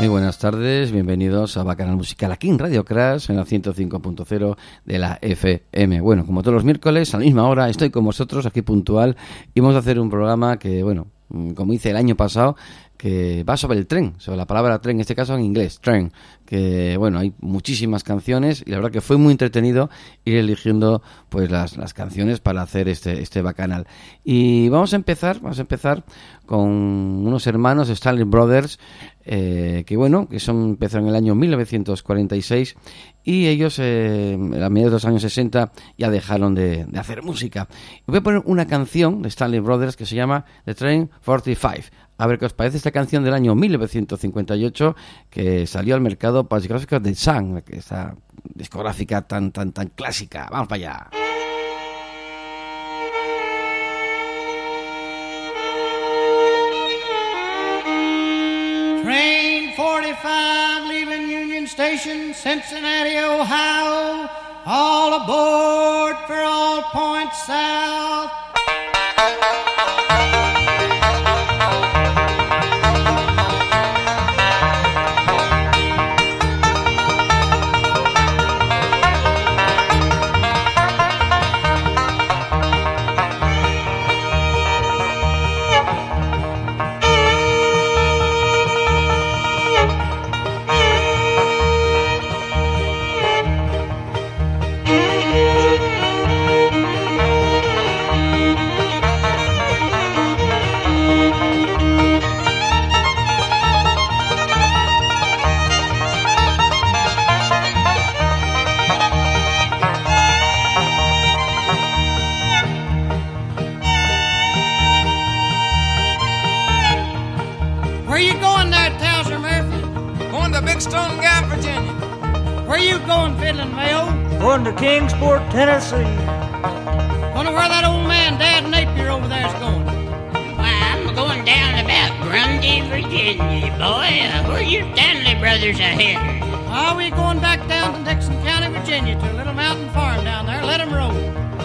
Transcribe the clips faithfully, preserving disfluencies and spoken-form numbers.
Muy buenas tardes, bienvenidos a Bacanal Musical aquí en Radio Crash en la ciento cinco punto cero de la F M. Bueno, como todos los miércoles, a la misma hora, estoy con vosotros aquí puntual y vamos a hacer un programa que, bueno, como hice el año pasado, que va sobre el tren, sobre la palabra tren, en este caso en inglés, train, que bueno, hay muchísimas canciones y la verdad que fue muy entretenido ir eligiendo pues las, las canciones para hacer este, este bacanal. Y vamos a empezar, vamos a empezar con unos hermanos, Stanley Brothers, eh, que bueno, que son empezaron en el año mil novecientos cuarenta y seis y ellos eh, a mediados de los años sesenta ya dejaron de, de hacer música. Y voy a poner una canción de Stanley Brothers que se llama The Train cuarenta y cinco. A ver qué os parece esta canción del año mil novecientos cincuenta y ocho que salió al mercado para discográficos de Sun, esta discográfica tan tan tan clásica. Vamos para allá. Train forty-five leaving Union Station, Cincinnati, Ohio. All aboard for all points south. Going to Kingsport, Tennessee. Wonder where that old man, Dad Napier, over there's going. Why, I'm going down about Grundy, Virginia, boy. Uh, where you Stanley Brothers are heading? Oh, we're going back down to Dixon County, Virginia, to a little mountain farm down there. Let 'em roll.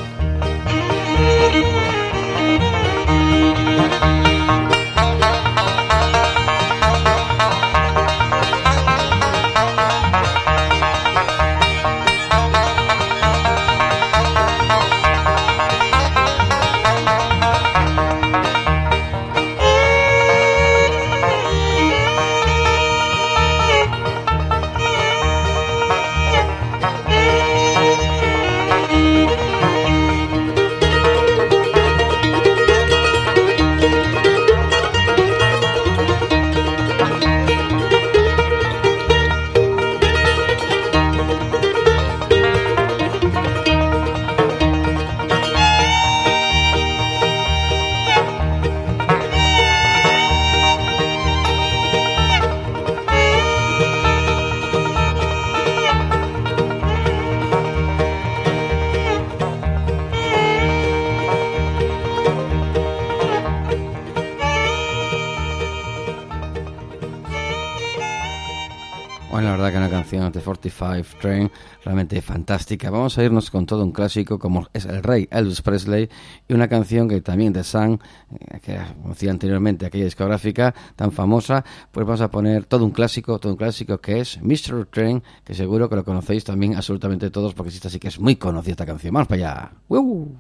The cuarenta y cinco Train, realmente fantástica. Vamos a irnos con todo un clásico como es el rey Elvis Presley y una canción que también de Sun, eh, que conocía anteriormente aquella discográfica tan famosa, pues vamos a poner todo un clásico, todo un clásico que es mister Train, que seguro que lo conocéis también absolutamente todos porque esta sí que es muy conocida esta canción. Vamos para allá. ¡Uh!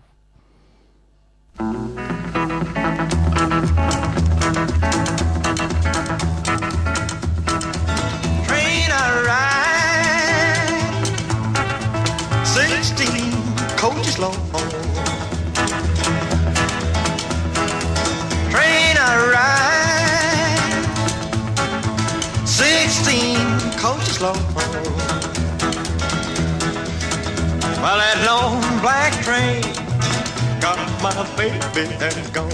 Coaches long, train I ride, sixteen coaches long. Well, that long black train got my baby and gone.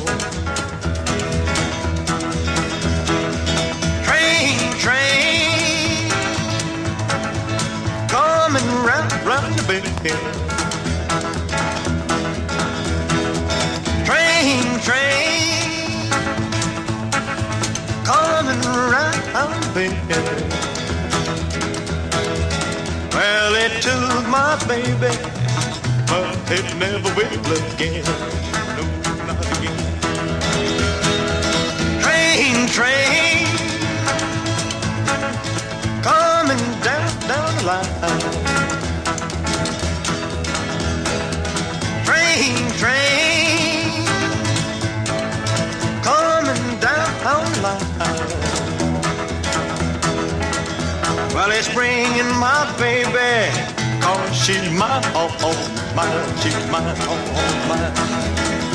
Train, train, coming round, round the bend. Train, train, coming round the bend. Well, it took my baby, but it never will again. No, not again. Train, train, line. Train, train, coming down the line. Well, it's bringing my baby, 'cause she's mine, oh, oh, mine, she's mine, oh, oh, mine.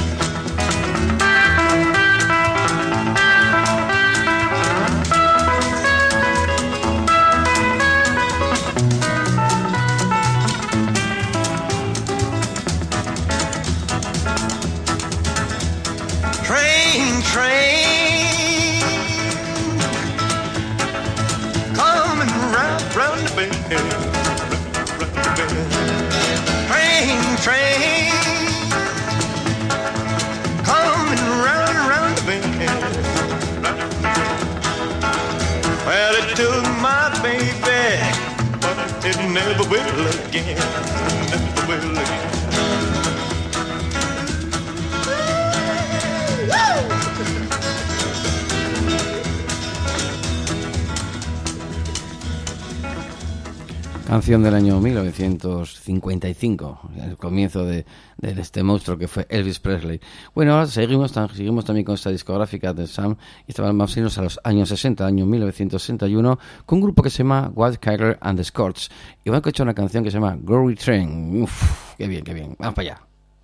Train, train, coming round, round the bend, round the bend. Train, train, coming round, round the bend. Well, it took my baby, but it never will again, never will again. Canción del año mil novecientos cincuenta y cinco, el comienzo de, de este monstruo que fue Elvis Presley. Bueno, ahora seguimos, seguimos también con esta discográfica de Sam, y estaban más o menos a los años sesenta, año mil novecientos sesenta y uno, con un grupo que se llama Wild Kyler and the Scots, y van a escuchar una canción que se llama Glory Train. Uff, qué bien, qué bien, vamos para allá.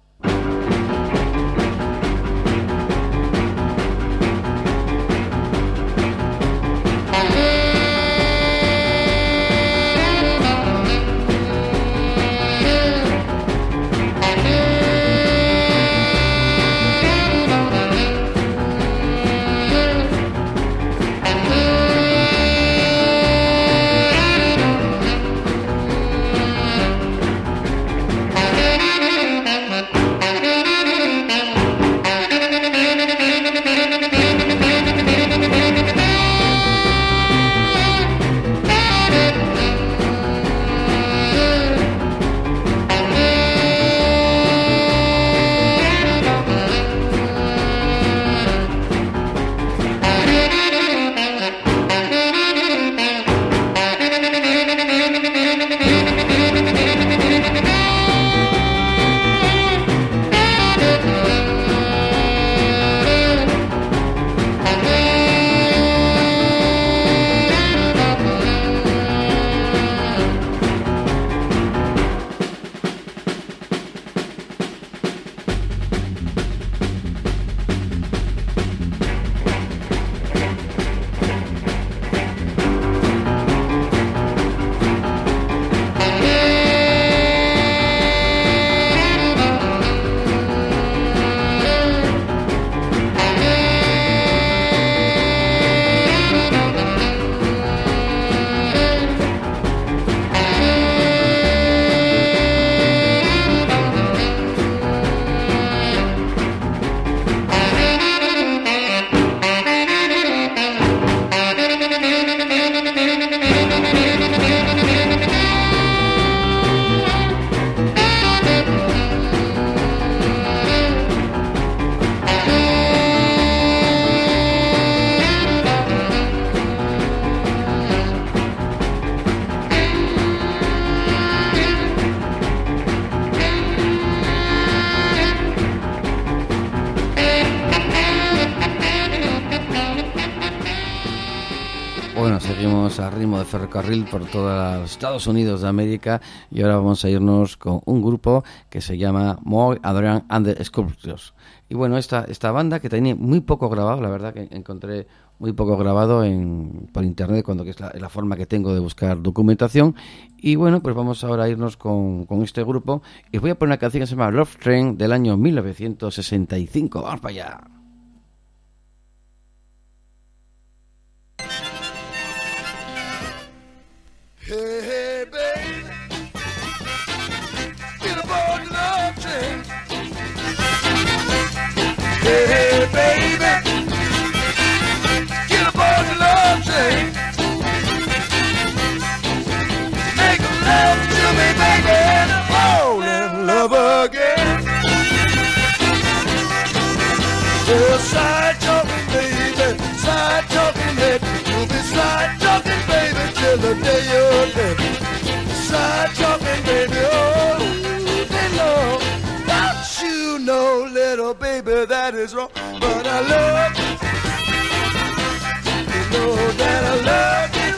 Seguimos a ritmo de ferrocarril por todos los Estados Unidos de América, y ahora vamos a irnos con un grupo que se llama Moe, Adrian and the Sculptors. Y bueno, esta, esta banda que tenía muy poco grabado, la verdad que encontré muy poco grabado en, por internet, cuando que es la, la forma que tengo de buscar documentación. Y bueno, pues vamos ahora a irnos con, con este grupo, y voy a poner una canción que se llama Love Train del año mil novecientos sesenta y cinco. ¡Vamos para allá! Hey, hey, baby, get aboard the love train. Hey, hey, baby, get aboard the love train. Make love to me, baby, and fall in love again. Oh, side talking, baby, side talking, baby, you'll be side talking, baby, till the day you're dead. darling, baby, oh, they know. Don't you know, little baby, that is wrong. But I love you. You know that I love you.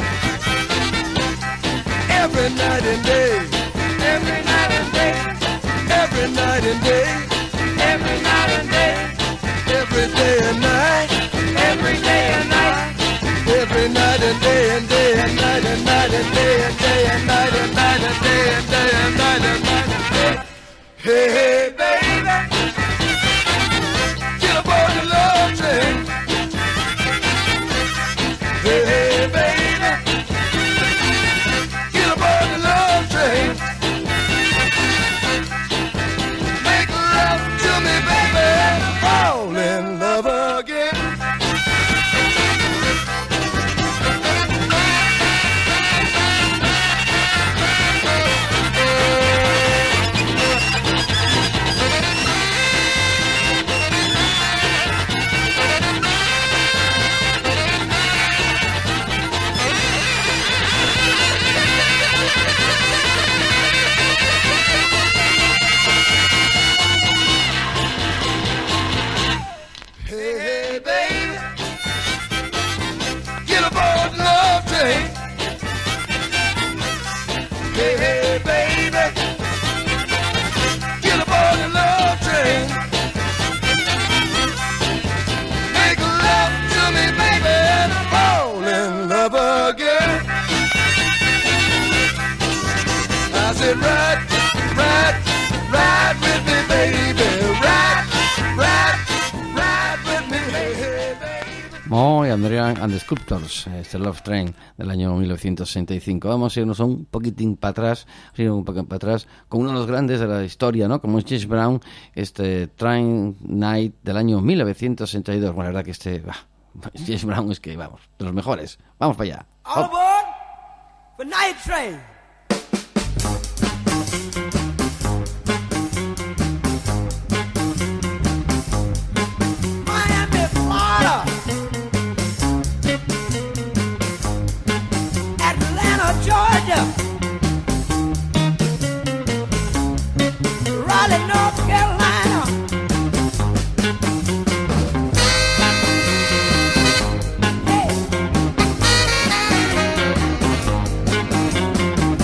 Every night and day. Every night and day. Every night and day. Every night and day. Every day and night. Every day and night. Every night and day and day and night and night and day and day and night and night and day and day and night and night and day. Hey, hey, baby, get aboard the love train. Hey, hey, baby, get aboard the love train. Make love to me, baby, fall in love again. Hey, hey, baby, get aboard the love train. Make love to me, baby, and fall in love again. I said, ride, ride, ride with me, baby, ride, ride, ride with me, hey, hey, baby. Moe y Andrea and the Sculptors, este Love Train del año mil novecientos sesenta y cinco. Vamos a irnos un poquitín para atrás, un poquito para atrás, con uno de los grandes de la historia, ¿no? Como es James Brown, este Train Night del año mil novecientos sesenta y dos. Bueno, la verdad que este, bah, James Brown es que, vamos, de los mejores. Vamos para allá. All aboard for Night Train. Miami, Florida. Atlanta, Georgia. Raleigh, North Carolina. Hey.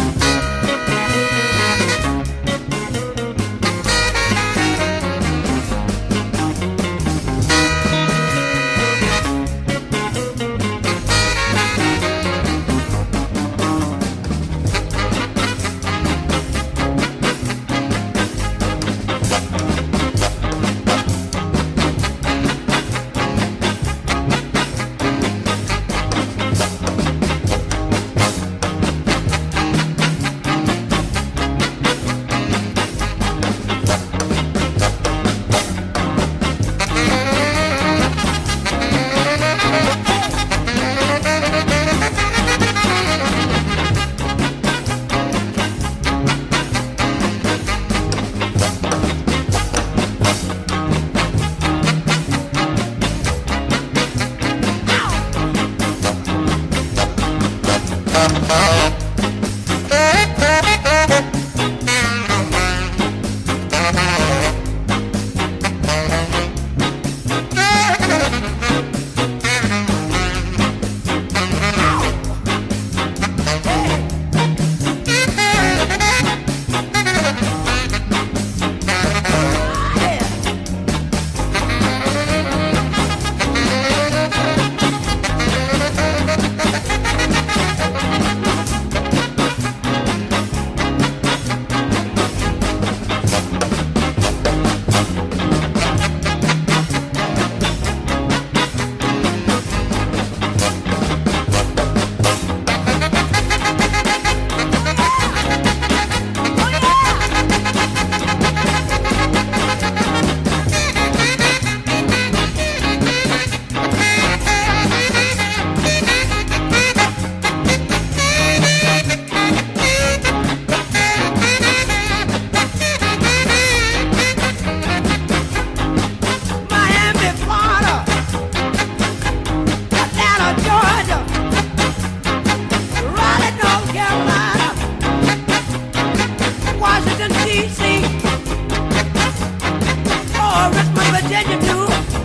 Richmond, Virginia to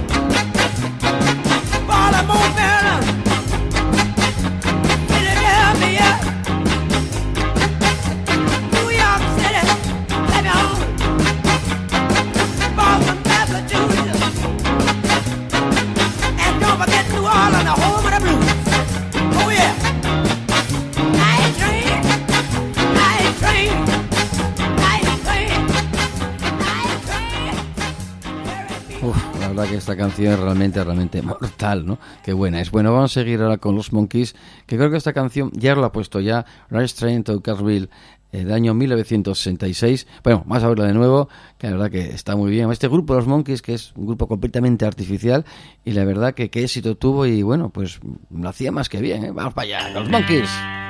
Baltimore, Maryland, Philadelphia, New York City, let me home, Boston, Massachusetts, and don't forget New Orleans, the home of the blues. Oh yeah. Night train, night train, night train, night train. Uf, la verdad que esta canción es realmente, realmente mortal, ¿no? Qué buena es. Bueno, vamos a seguir ahora con los Monkees, que creo que esta canción ya lo ha puesto ya, Night Train to Carville, eh, de año mil novecientos sesenta y seis. Bueno, vamos a verlo de nuevo, que la verdad que está muy bien. Este grupo, los Monkees, que es un grupo completamente artificial, y la verdad que qué éxito tuvo, y bueno, pues lo hacía más que bien, ¿eh? Vamos para allá, los Monkees.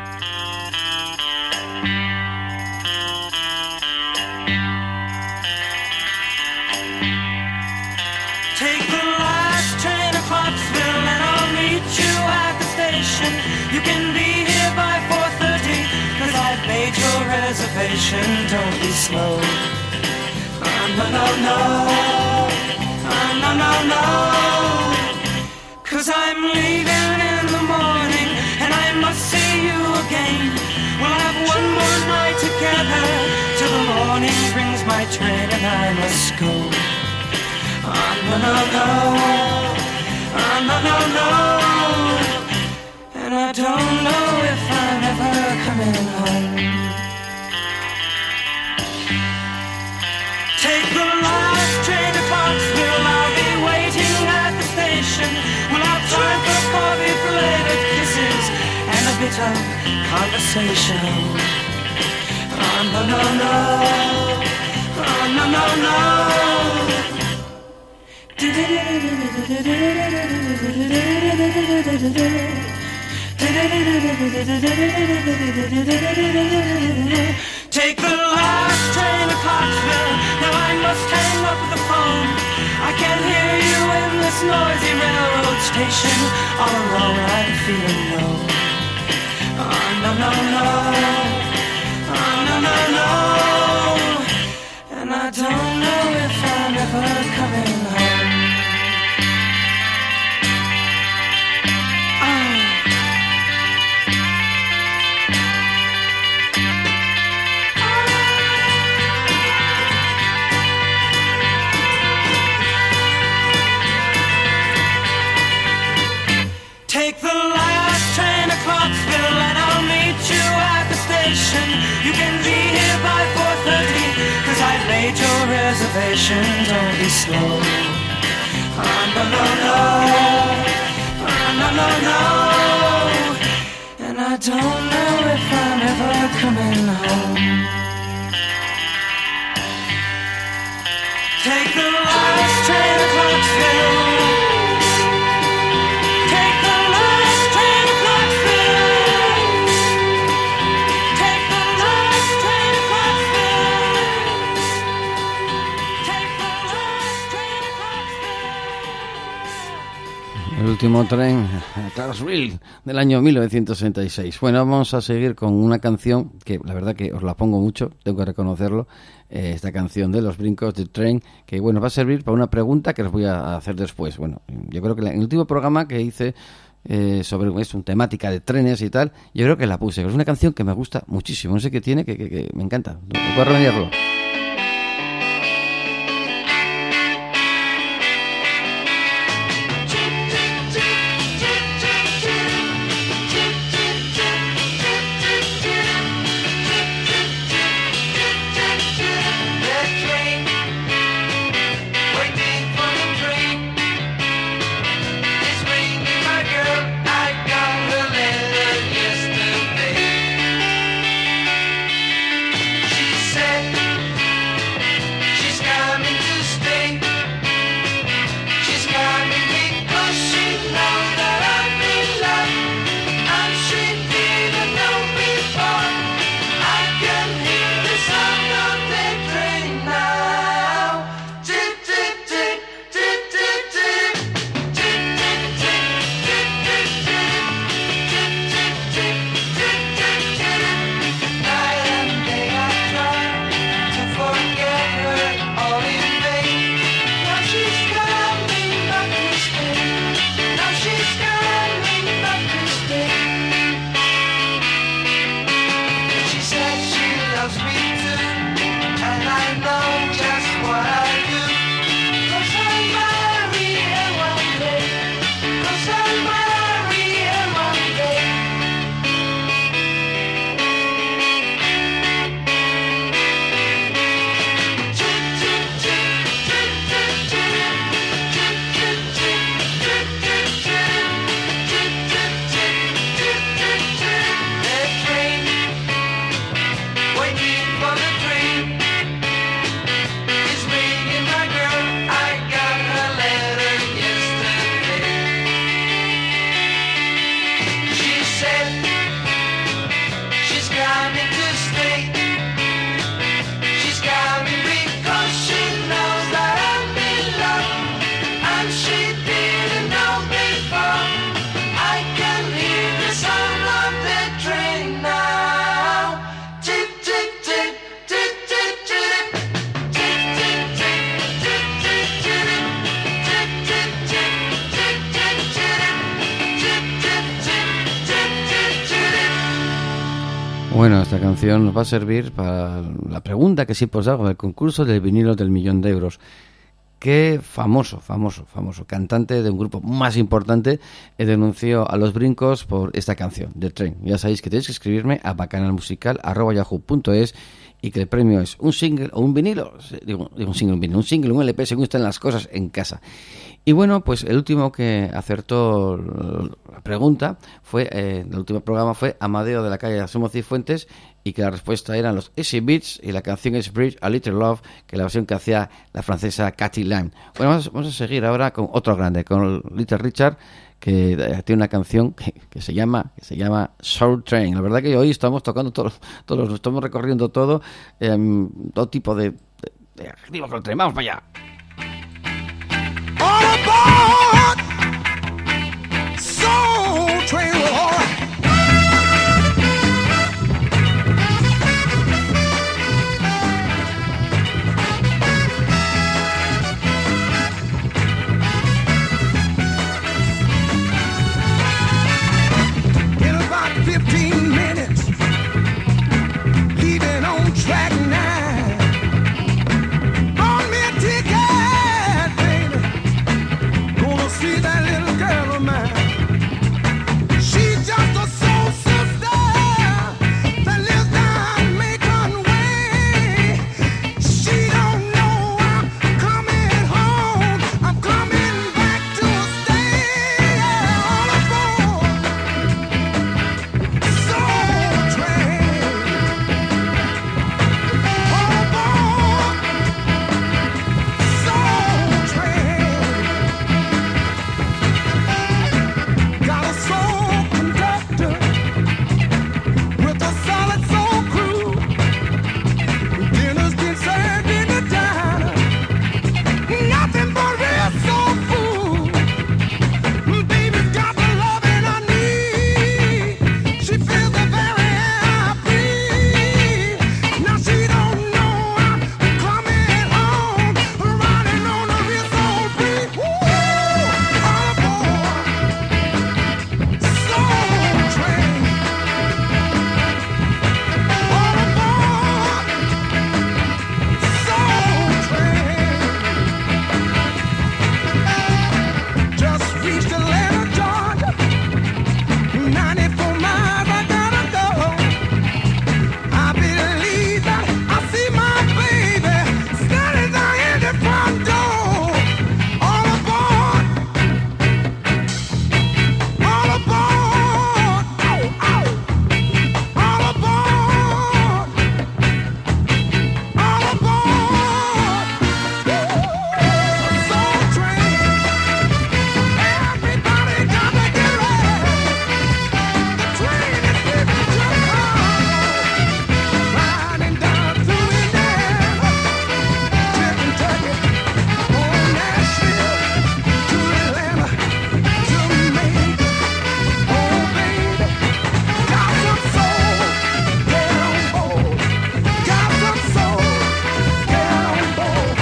Take the last train to Clarksville and I'll meet you at the station. You can be here by four thirty, cause I've made your reservation. Don't be slow. Oh, no, no, no. Oh, no, no, no. Cause I'm leaving in the morning and I must see you again. We'll have one more night together till the morning brings my train and I must go. Oh, no, no, no, oh, no, no, no, and I don't know if I'm ever coming home. Take the last train to Clarksville, I'll be waiting at the station. We'll have time for coffee, belated kisses, and a bit of conversation. Oh, no, no, no, oh, no, no, no. Take the last train to Clarksville. Now I must hang up the phone. I can't hear you in this noisy railroad station. All alone I'm feeling low. Oh, no, no, no. Oh, no, no, no. And I don't know if I'm ever coming home. Take the last train to Clarksville and I'll meet you at the station. You can be here by four thirty, cause I've made your reservation. Don't be slow. Oh, no, no, no. Oh, no, no, no. And I don't know if I'm ever coming home. Take the last train to Clarksville. El último tren, Clarksville, del año mil novecientos sesenta y seis. Bueno, vamos a seguir con una canción que la verdad que os la pongo mucho, tengo que reconocerlo, eh, esta canción de Los Brincos de Tren, que bueno, va a servir para una pregunta que os voy a hacer después. Bueno, yo creo que en el último programa que hice eh, sobre es una temática de trenes y tal, yo creo que la puse. Es una canción que me gusta muchísimo, no sé qué tiene, que, que, que me encanta. ¿No puedo remediarlo? She said Bueno, esta canción nos va a servir para la pregunta que siempre os hago del concurso del vinilo del millón de euros. Qué famoso, famoso, famoso cantante de un grupo más importante denunció a Los Brincos por esta canción, The Train. Ya sabéis que tenéis que escribirme a bacanalmusical arroba yahoo punto es y que el premio es un single o un vinilo, digo, digo un single, un vinilo, un single, un L P, según estén las cosas en casa. Y bueno, pues el último que acertó la pregunta fue, eh, el último programa fue Amadeo de la calle Somos Cifuentes, y que la respuesta eran los Easy Beats y la canción es Bridge a Little Love, que la versión que hacía la francesa Katy Lang. Bueno, vamos, vamos a seguir ahora con otro grande, con Little Richard, que tiene una canción que, que se llama que se llama Soul Train. La verdad que hoy estamos tocando todos, todos estamos recorriendo todo, eh, todo tipo de, de, de adjetivos con el tren. Vamos para allá. All aboard! Soul Train, all right. In about fifteen minutes, leaving on track nine. On me a ticket, baby. Gonna see that little girl of mine. She's just a soul sister that lives down Macon Way. She don't know I'm coming home. I'm coming back to stay. All aboard Soul Train. All aboard Soul Train. Got a soul conductor with a solid soul crew. Dinner's been served in the diner. Nothing but real soul food. Baby's got the loving I need. She feels the very air I breathe. Now she don't know I'm coming home. Riding on a real soul breeze. Woo! All aboard Soul Train. All aboard Soul Train. Just reached Atlanta, Georgia. ninety-four miles I gotta go. I believe that I see my baby standing there in the front door. All aboard. All aboard. Ow, ow. All aboard. All aboard. Soul Train. Everybody gotta get ready. The train is leaving Chicago, riding down through Indiana, to Kentucky, on Nashville, to Atlanta, to Macon. Oh baby, got some soul, get on board. Got some soul, get on board.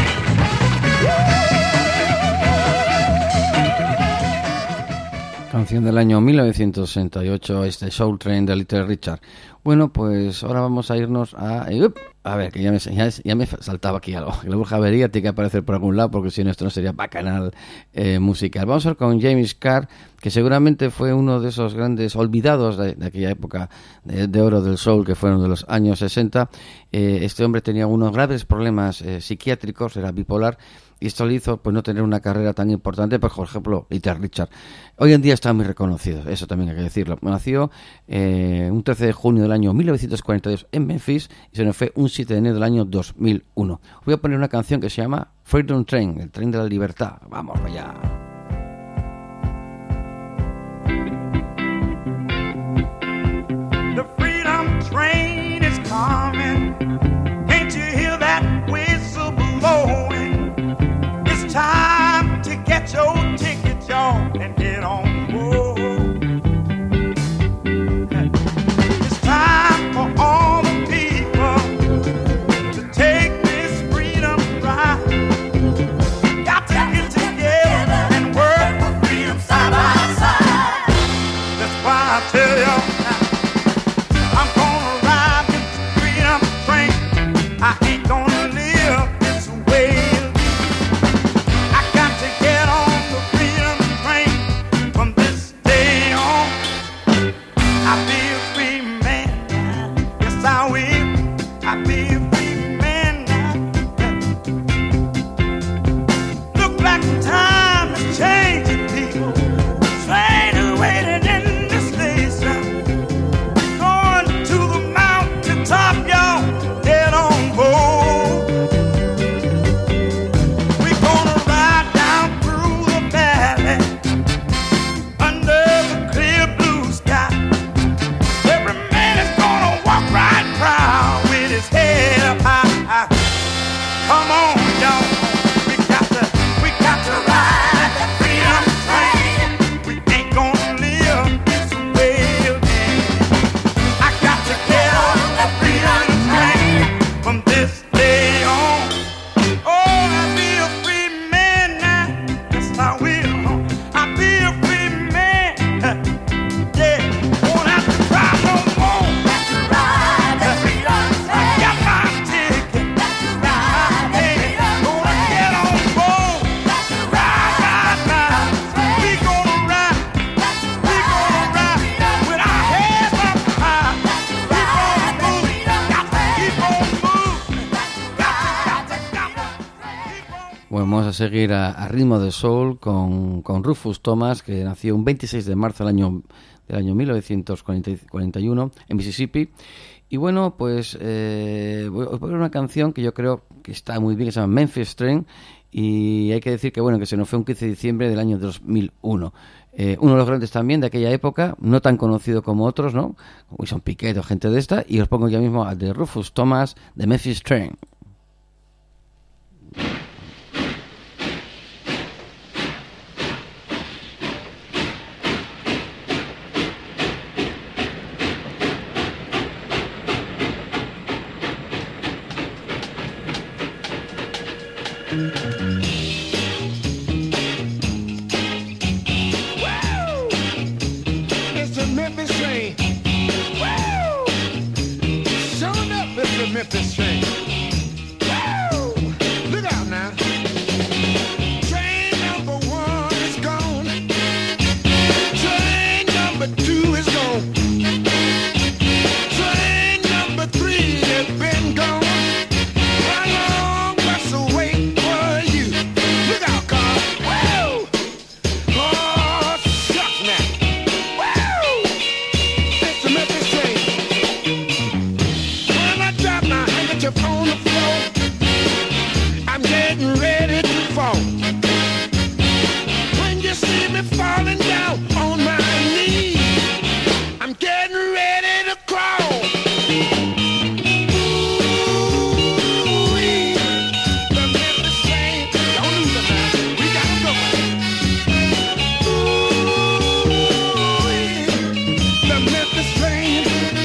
Canción del año mil novecientos sesenta y ocho, este Soul Train de Little Richard. Bueno, pues ahora vamos a irnos a... ¡Up! A ver, que ya me, ya, ya me saltaba aquí algo. La bruja avería tiene que aparecer por algún lado, porque si no, esto no sería bacanal eh, musical. Vamos a ver con James Carr, que seguramente fue uno de esos grandes olvidados de, de aquella época de, de oro del soul, que fueron de los años sesenta. Eh, este hombre tenía unos graves problemas eh, psiquiátricos, era bipolar, y esto le hizo pues no tener una carrera tan importante, pues, por ejemplo, Little Richard. Hoy en día está muy reconocido, eso también hay que decirlo. Nació eh, un trece de junio del año mil novecientos cuarenta y dos en Memphis y se nos fue un siete de enero del año dos mil uno. Voy a poner una canción que se llama Freedom Train, el tren de la libertad. Vamos allá. The freedom train is coming. Can't you hear that whistle blowing? It's time to get your ticket, y'all, and get on board. It's time for all the people to take this freedom ride. Got to get together. Bueno, vamos a seguir a, a ritmo de soul con, con Rufus Thomas, que nació un veintiséis de marzo del año, del año mil novecientos cuarenta y uno en Mississippi. Y bueno, pues eh, voy a poner una canción que yo creo que está muy bien, que se llama Memphis Train, y hay que decir que bueno, que se nos fue un quince de diciembre del año dos mil uno. Eh, uno de los grandes también de aquella época, no tan conocido como otros, ¿no? Wilson Piquet o gente de esta, y os pongo ya mismo al de Rufus Thomas, de Memphis Train. Memphis train. Woo! Look out now. Train number one is gone. Train number two is gone. Train number three has been gone. How long must I wait for you? Look out, car. Woo! Oh, shucks now. Woo! It's the Memphis train. On the floor, I'm getting ready to fall. When you see me falling down on my knees, I'm getting ready to crawl. Ooh-wee, the Memphis train, don't lose it now, we gotta go. Ooh-wee, the Memphis train.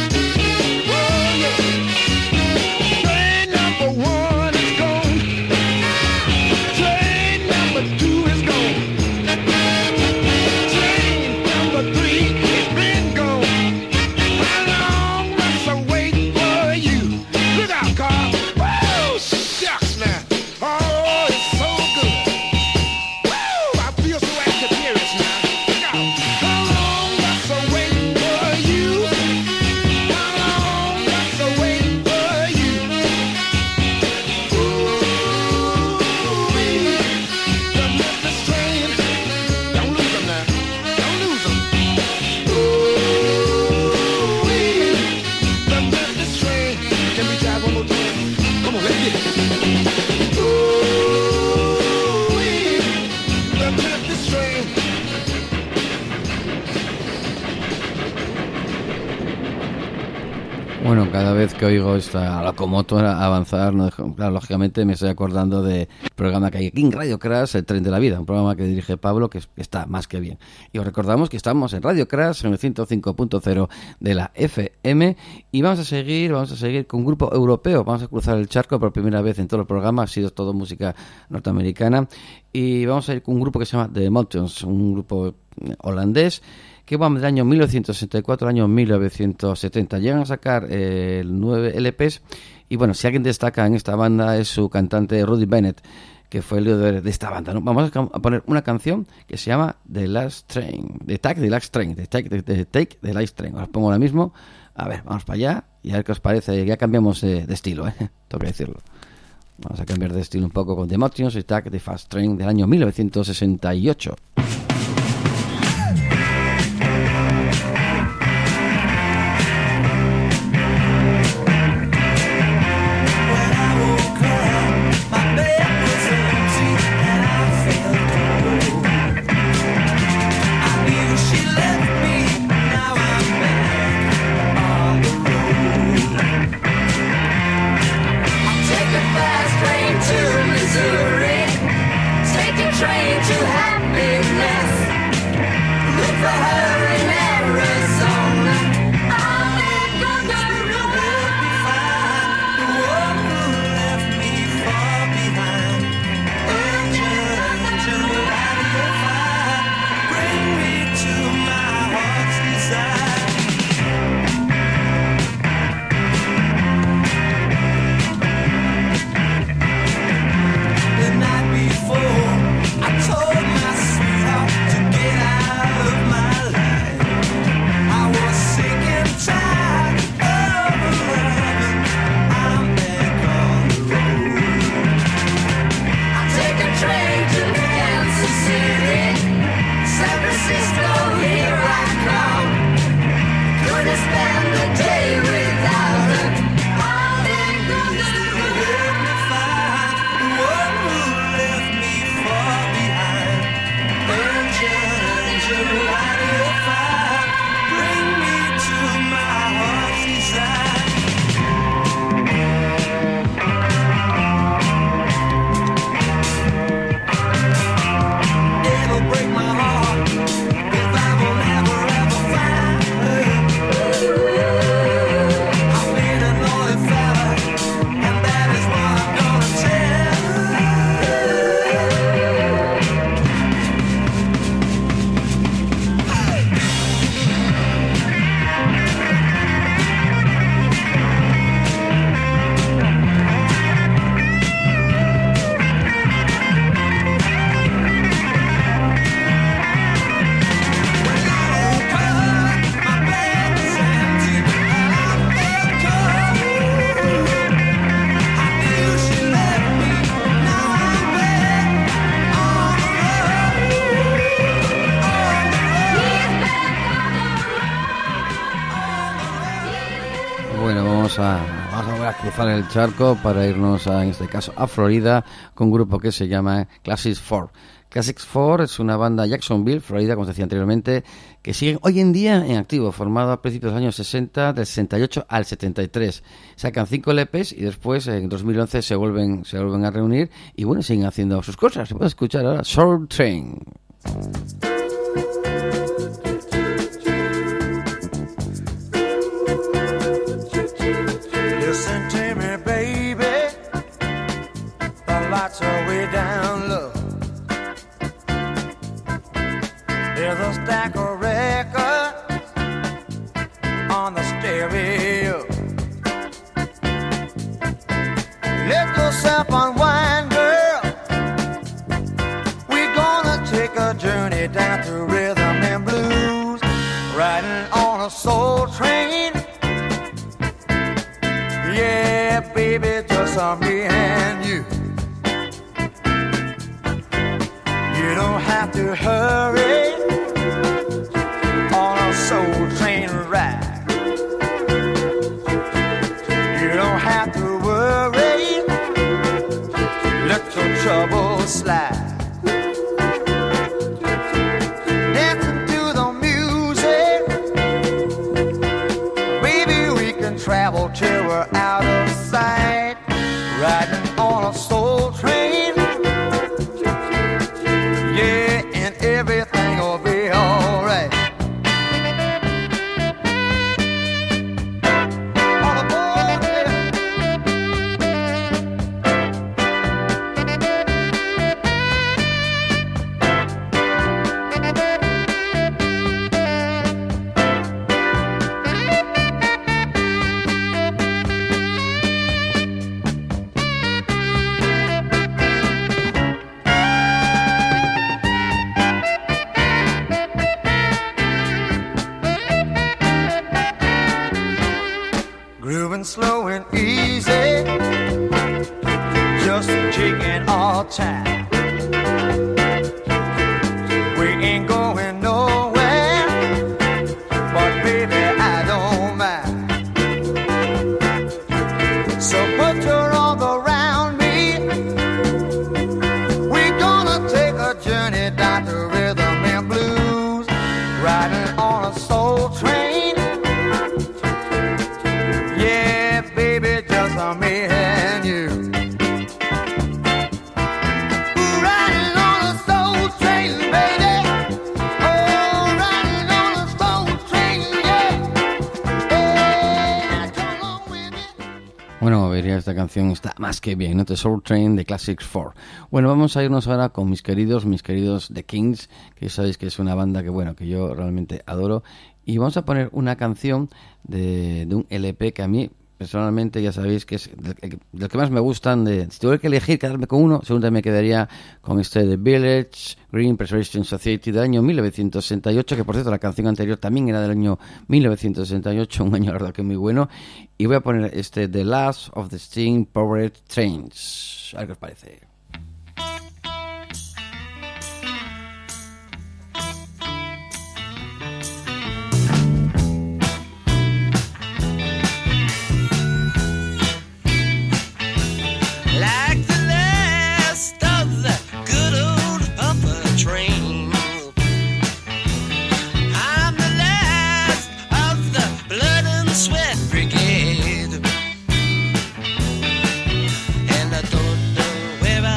Bueno, cada vez que oigo esta locomotora avanzar, no dejo, claro, lógicamente me estoy acordando del programa que hay aquí en Radio Crash, El Tren de la Vida, un programa que dirige Pablo, que está más que bien. Y os recordamos que estamos en Radio Crash, en el ciento cinco punto cero de la F M, y vamos a seguir, vamos a seguir con un grupo europeo. Vamos a cruzar el charco por primera vez en todo el programa, ha sido todo música norteamericana, y vamos a ir con un grupo que se llama The Mountains, un grupo holandés, que va del año mil novecientos sesenta y cuatro al año mil novecientos setenta. Llegan a sacar eh, nueve L Pes, y bueno, si alguien destaca en esta banda es su cantante Rudy Bennett, que fue el líder de esta banda, ¿no? Vamos a poner una canción que se llama The Last Train, The Take The Last Train, The Take The, the, take the Last Train. Os lo pongo ahora mismo. A ver, vamos para allá y a ver qué os parece. Ya cambiamos de, de estilo, ¿eh? Tengo que decirlo. Vamos a cambiar de estilo un poco con The Mountains y Take The Fast Train del año mil novecientos sesenta y ocho. Train to happiness. cruzar el charco para irnos, a, en este caso, a Florida, con un grupo que se llama Classics four. Classics four es una banda Jacksonville, Florida, como se decía anteriormente, que sigue hoy en día en activo, formado a principios de los años sesenta, del sesenta y ocho al setenta y tres. Sacan cinco L Pes y después, en dos mil once, se vuelven, se vuelven a reunir y, bueno, siguen haciendo sus cosas. Se puede escuchar ahora Soul Train. Listen to me, baby. The lights are way down low. There's a stack of records on the stereo. Let yourself unwind, girl. We're gonna take a journey down to rhythm and blues, riding on a soul train. Yeah, baby, just on me and you. You don't have to hurry on a soul train ride. You don't have to worry, let your troubles slide. Dancing to the music, baby, we can travel till we're out of sight, riding on a soul train. Yeah, and everything will be alright. All aboard, yeah. Grooving slow and easy, just taking our time. We ain't going nowhere, but baby, I don't mind. So put your arms around me. We're gonna take a journey down to rhythm and blues, riding on a soul train. Yeah, baby, just on me and you. Ooh, riding on a soul train, baby. Oh, riding on a soul train, yeah. Hey, come along with me. Bueno, como vería, esta canción está más que bien, ¿no? The Soul Train de Classics four. Bueno, vamos a irnos ahora con mis queridos, mis queridos The Kings, que sabéis que es una banda que, bueno, que yo realmente adoro. Y vamos a poner una canción de, de un L P que a mí, personalmente, ya sabéis que es del, del que más me gustan. De, si tuviera que elegir, quedarme con uno, seguramente me quedaría con este The Village Green Preservation Society del año mil novecientos sesenta y ocho, que por cierto la canción anterior también era del año mil novecientos sesenta y ocho, un año la verdad que muy bueno. Y voy a poner este The Last of the Steam Powered Trains. A ver qué os parece. Like the last of the good old pumper train, I'm the last of the blood and sweat brigade, and I don't know where I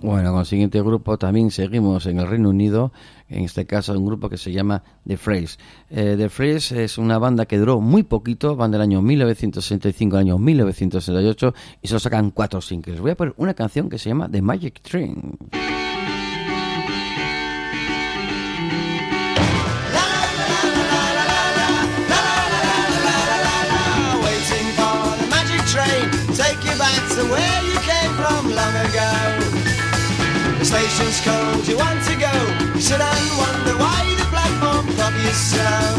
Bueno, con el siguiente grupo también seguimos en el Reino Unido, en este caso un grupo que se llama The Freeze. Eh, The Freeze es una banda que duró muy poquito, van del año mil novecientos sesenta y cinco al año mil novecientos sesenta y ocho y solo sacan cuatro singles. Voy a poner una canción que se llama The Magic Train. Take you back to where you came from long ago. The station's cold, you want to go. You sit and wonder why the platform clock is slow.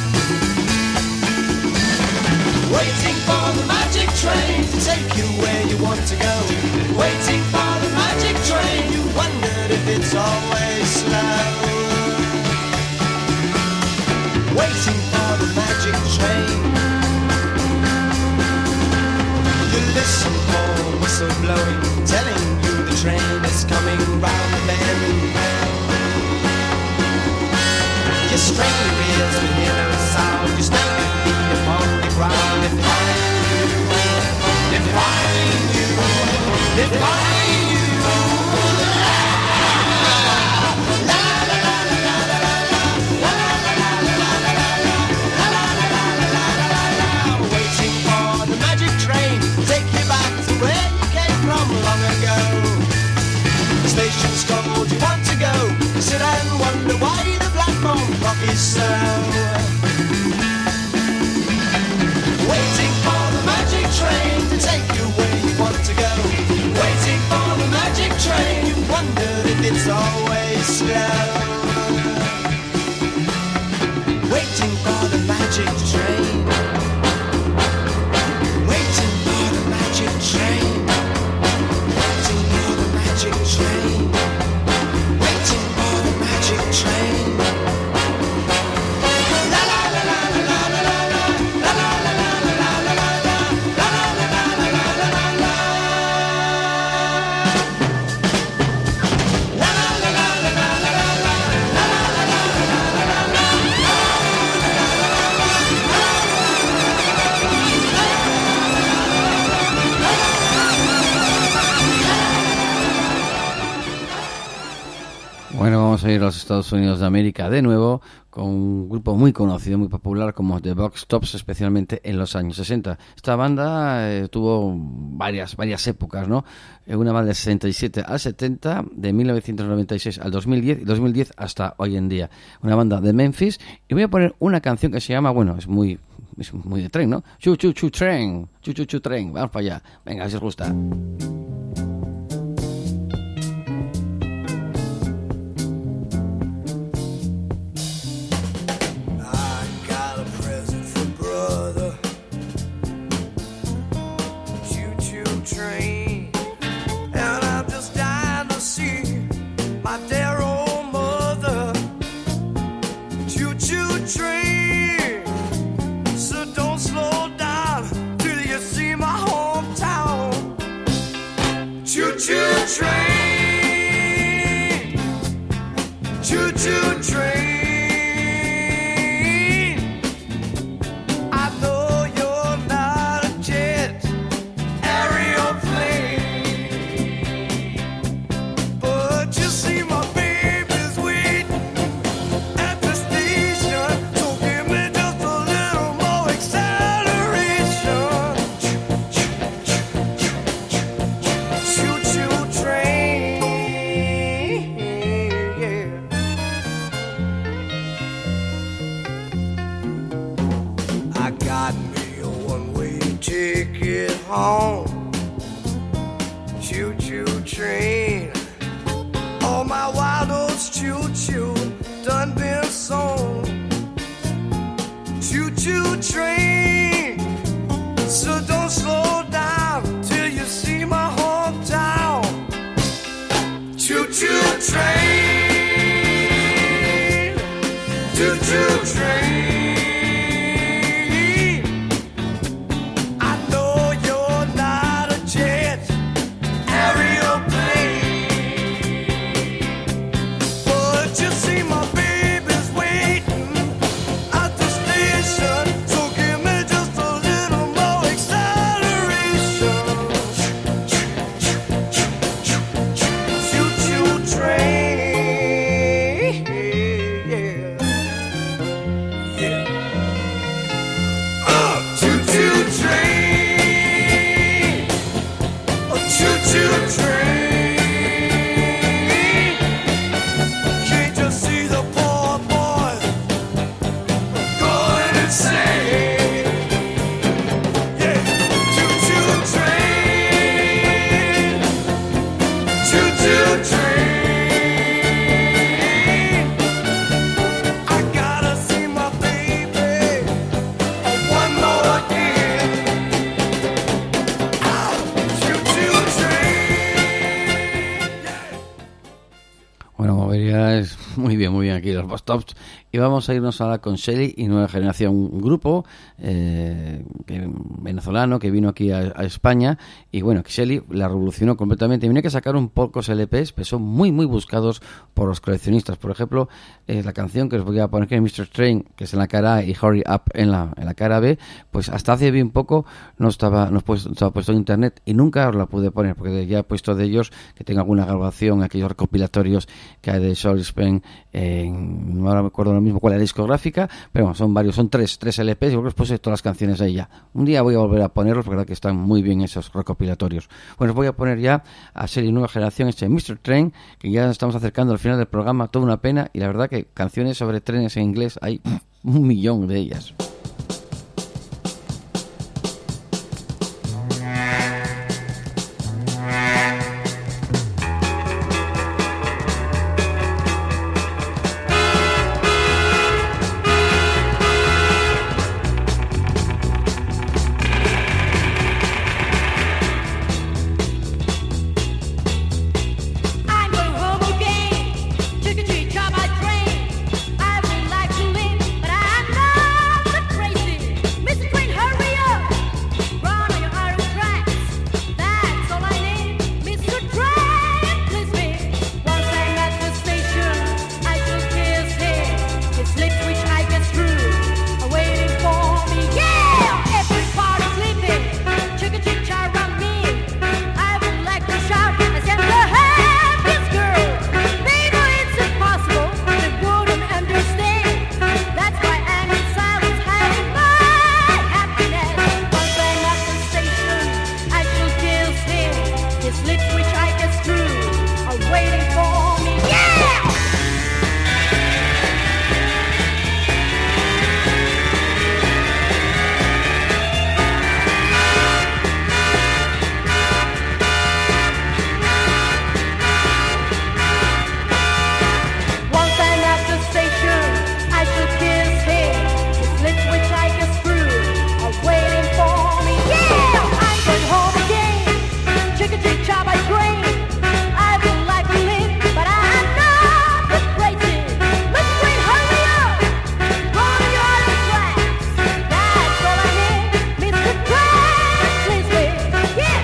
Waiting for the magic train to take you where you want to go. Waiting for the magic train, you wondered if it's always slow. Waiting for the magic train. Listen for whistle blowing, telling you the train is coming round the bend. You strain your ears to hear no sound. You stand your feet upon the ground. Define you, define you, define you. Station's cold, you want to go. You sit and wonder why the platform clock is slow. Waiting for the magic train to take you where you want to go. Waiting for the magic train, you wondered if it's always slow. Waiting for the magic train. Waiting for the magic train. Waiting for the magic train. Waiting for the magic train. La la la la la la la la la la la la la la Bueno, vamos a ir a los Estados Unidos de América de nuevo con un grupo muy conocido, muy popular como The Box Tops, especialmente en los años sesenta. Esta banda eh, tuvo varias varias épocas, ¿no? Eh, una banda del sesenta y siete al setenta, de mil novecientos noventa y seis al dos mil diez y dos mil diez hasta hoy en día. Una banda de Memphis. Y voy a poner una canción que se llama, bueno, es muy es muy de tren, ¿no? Chu Chu Chu Train, Chu Chu Chu Train. Vamos para allá. Venga, si os gusta. Train, and I'm just dying to see my dear old mother. Choo-choo train, so don't slow down till you see my hometown. Choo-choo train, choo-choo train. Home, choo-choo train. All my wild oats choo-choo done been sown. Choo-choo train, so don't slow down till you see my hometown. Choo-choo train, choo-choo train. Muy bien, muy bien, aquí los Bus Tops. Y vamos a irnos ahora con Shelly y Nueva Generación, un grupo eh, que, venezolano que vino aquí a, a España. Y bueno, que Shelly la revolucionó completamente. Vino que sacaron pocos L Pes, pero son muy, muy buscados por los coleccionistas. Por ejemplo, eh, la canción que os voy a poner, que es mister Train, que es en la cara A, y Hurry Up en la, en la cara B, pues hasta hace bien poco no estaba, no puesto, estaba puesto en internet y nunca os la pude poner, porque ya he puesto de ellos que tengo alguna grabación, aquellos recopilatorios que hay de Soul Spain, eh, no ahora me acuerdo lo mismo cuál es la discográfica, pero bueno, son varios, son tres, tres L Pes, y creo que os puse todas las canciones ahí ya. Un día voy a volver a ponerlos, porque la verdad que están muy bien esos recopilatorios. Bueno, os voy a poner ya a Shelly Nueva Generación, este mister Train, que ya estamos acercando al final del programa, toda una pena, y la verdad que canciones sobre trenes en inglés hay un millón de ellas. I'm going home again. Trick or treat, try my train. I would like to live, but I'm not the crazy. Mister Train, hurry up. Run on your iron tracks. That's all I need. Mister Train, please me. Once I'm at the station, I shall kiss him. His lips, which I guess through, are waiting for me. Yeah, everybody's sleeping. Trick or treat, try around me. I would like to shout, I said, the happiest girl. They know it's impossible, they wouldn't understand. That's why I'm in silence, hiding my happiness. Once I'm at the station, I shall kiss him. His lips, which I guess through, are waiting for me. Yeah! Once I'm at the station, I shall kiss him. His lips, which I guess through, are waiting for me. Yeah, I'm going home again. Trick or treat, try my train. I would like to live, but I'm not the crazy. Mister Train, hurry up. Run on your iron tracks. That's all I need. Mister Train, please me. Yeah.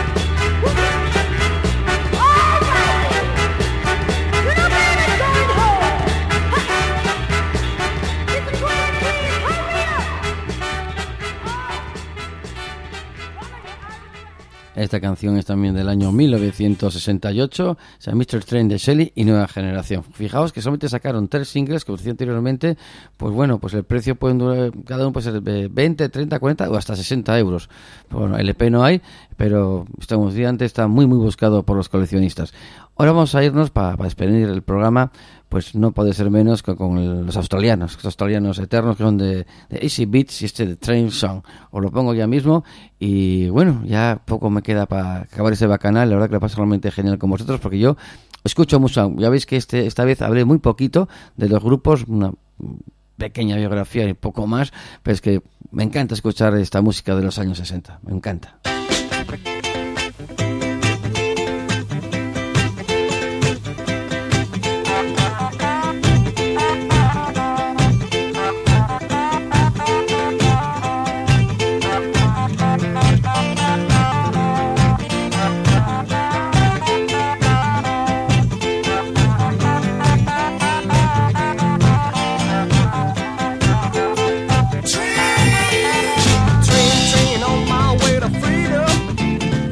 All right. You know, man, I'm going home. Mister Train, please hurry up. Esta canción es también del año mil novecientos sesenta y ocho, o sea, mister Train de Shelly y Nueva Generación. Fijaos que solamente sacaron tres singles, como decía anteriormente, pues bueno, pues el precio puede durar, cada uno puede ser de veinte, treinta, cuarenta o hasta sesenta euros. Bueno, L P no hay, pero estamos antes está muy muy buscado por los coleccionistas. Ahora vamos a irnos para pa despedir el programa, pues no puede ser menos que con el- los australianos, los australianos eternos que son de, de Easy Beats y este de Train Song. Os lo pongo ya mismo y bueno, ya poco me queda para acabar ese bacanal. La verdad que lo paso realmente genial con vosotros porque yo escucho mucho. Ya veis que este esta vez hablé muy poquito de los grupos, una pequeña biografía y poco más, pero es que me encanta escuchar esta música de los años sesenta, me encanta. Train, train on my way to freedom.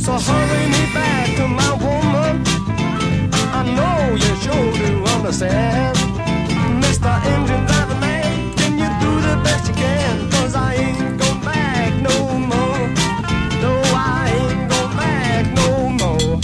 So hurry me back to my woman. I know you sure do understand. Mister Engine Driver Man, can you do the best you can? Cause I ain't going back no more. No, I ain't going back no more.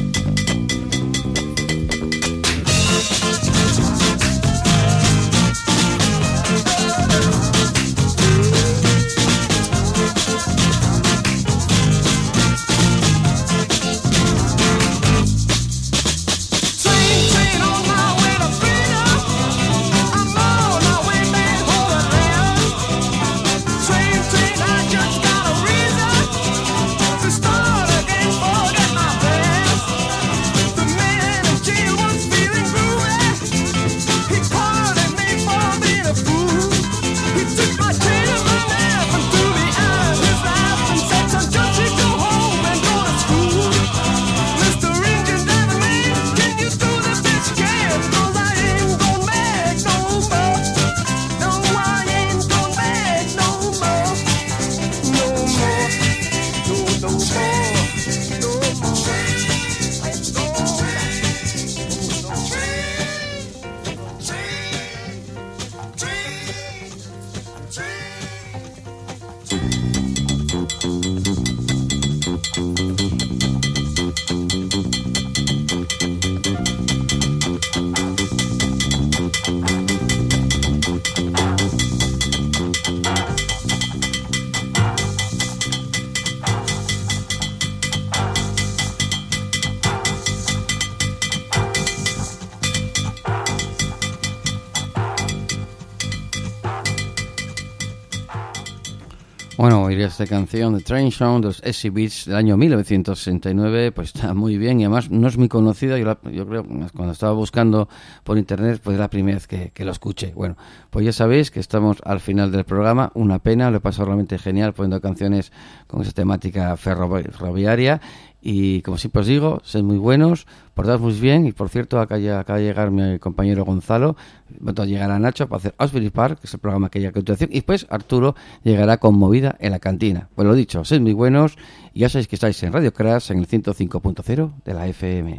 Bueno, oír esta canción de Train Song de los S Beats del año mil novecientos sesenta y nueve, pues está muy bien y además no es muy conocida. Yo, la, yo creo que cuando estaba buscando por internet, pues es la primera vez que, que lo escuché. Bueno, pues ya sabéis que estamos al final del programa, una pena, lo he pasado realmente genial poniendo canciones con esa temática ferrovi- ferroviaria. Y como siempre os digo, sed muy buenos, portaos muy bien. Y por cierto, acá, ya, acaba de llegar mi compañero Gonzalo, va a llegar a Nacho para hacer Auschwitz Park, que es el programa que hay a continuación. Y después Arturo llegará con Movida en la cantina. Pues lo dicho, sed muy buenos. Y ya sabéis que estáis en Radio Crash, en el ciento cinco punto cero de la F M.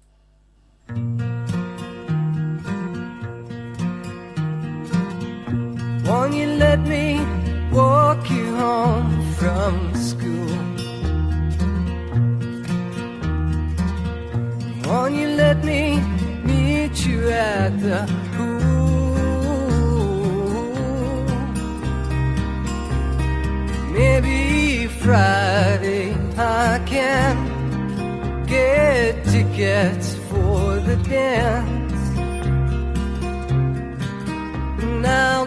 Won't you let me walk you home from school? Won't you let me meet you at the pool? Maybe Friday I can get tickets for the dance. And I'll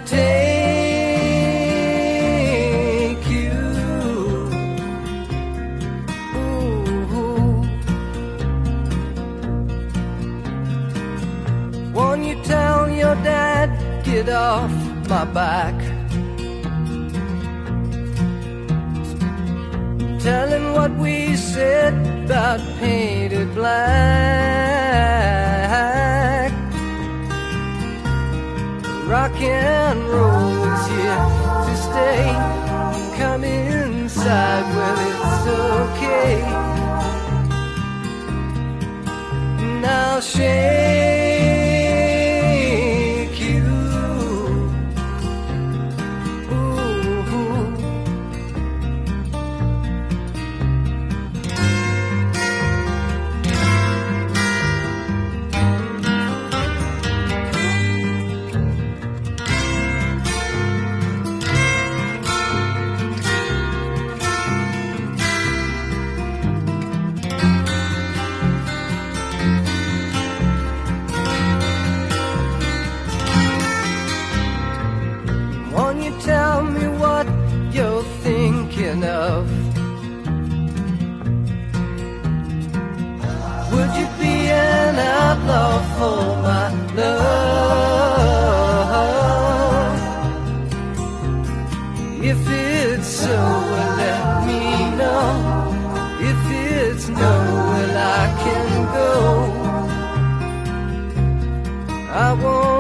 take you. Ooh. Won't you tell your dad, get off my back? Tell him what we said about painted black. Rock and roll is here to stay. Come inside, well it's okay. Now shake you. Ooh. Won't you tell me what you're thinking of? Would you be an outlaw for my love? If it's so, well, let me know. If it's no, well, I can go. I won't